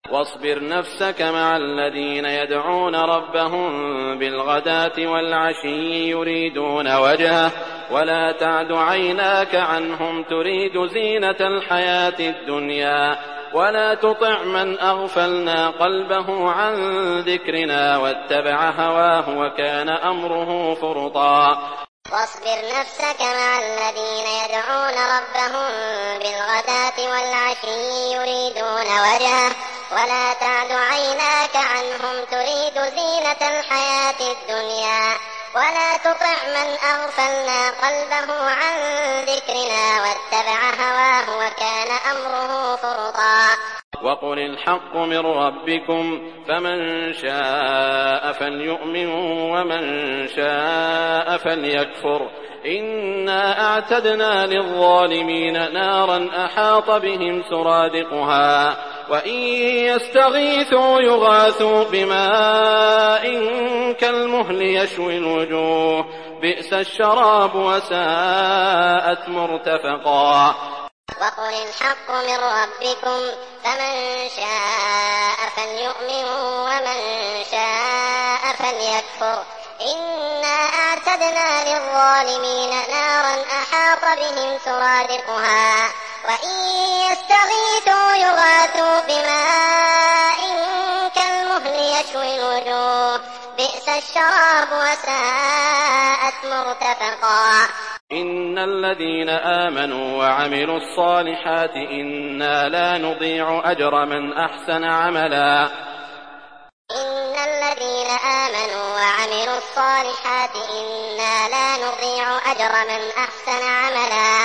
واصبر نفسك مع الذين يدعون ربهم بالغداة والعشي يريدون وجهه ولا تعد عيناك عنهم تريد زينة الحياة الدنيا ولا تطع من أغفلنا قلبه عن ذكرنا واتبع هواه وكان أمره فرطا. واصبر نفسك مع الذين يدعون ربهم بالغداة والعشي يريدون وجهه ولا تعد عيناك عنهم تريد زينة الحياة الدنيا ولا تطع من أغفلنا قلبه عن ذكرنا واتبع هواه وكان أمره فرطا. وقل الحق من ربكم فمن شاء فليؤمن ومن شاء فليكفر إنا أعتدنا للظالمين نارا أحاط بهم سرادقها وإن يستغيثوا يغاثوا بماء كالمهل يشوي الوجوه بئس الشراب وساءت مرتفقا. وقل الحق من ربكم فمن شاء فليؤمن ومن شاء فليكفر إنا أعتدنا للظالمين نارا أحاط بهم سرادقها وإن يستغيثوا يغاثوا بماء كالمهل يشوي الوجوه بئس الشراب وساءت مرتفقا. إن الذين آمنوا وعملوا الصالحات إنا لا نضيع أجر من أحسن عملا. إن الذين آمنوا وعملوا الصالحات إنا لا نضيع أجر من أحسن عملا.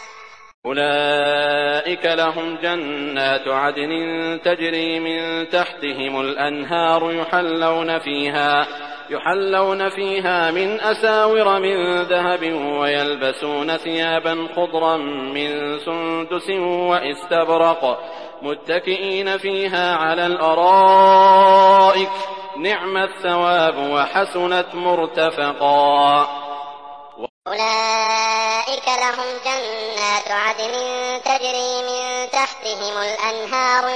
أولئك لهم جنات عدن تجري من تحتهم الأنهار يحلون فيها من أساور من ذهب ويلبسون ثيابا خضرا من سندس واستبرق متكئين فيها على الأرائك نعم الثواب وحسنت مرتفقا. أولئك لهم جنات عدن تجري من تحتهم الأنهار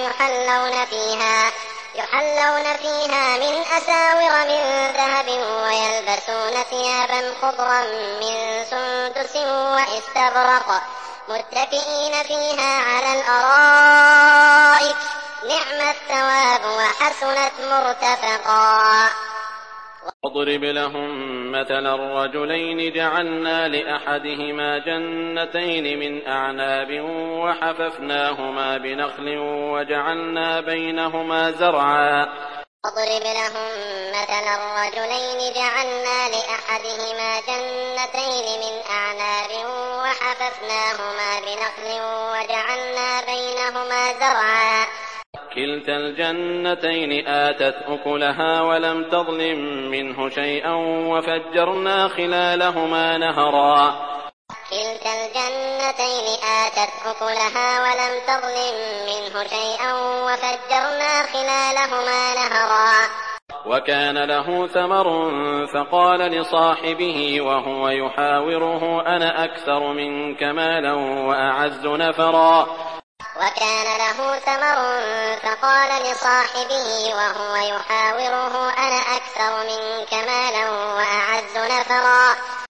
يحلون فيها من أساور من ذهب ويلبسون ثيابا خضرا من سندس واستبرق متكئين فيها على الأرائك نعم الثواب وحسنت مرتفقا. واضرب لهم مثلا الرجلين جعلنا لأحدهما جنتين من أعناب وحففناهما بنخل وجعلنا بينهما زرعا. واضرب لهم مثلا الرجلين جعلنا لأحدهما جنتين من أعناب وحففناهما بنخل وجعلنا بينهما زرعا. كلتا الجنتين آتت أكلها ولم تظلم منه شيئا وفجرنا خلالهما نهرا. كلتا الجنتين آتت أكلها ولم تظلم منه شيئا وفجرنا خلالهما نهرا. وكان له ثمر فقال لصاحبه وهو يحاوره أنا أكثر منك مالا وأعز نفرا. وكان له ثمر فقال لصاحبه وهو يحاوره أنا أكثر منك مالا وأعز نفرا.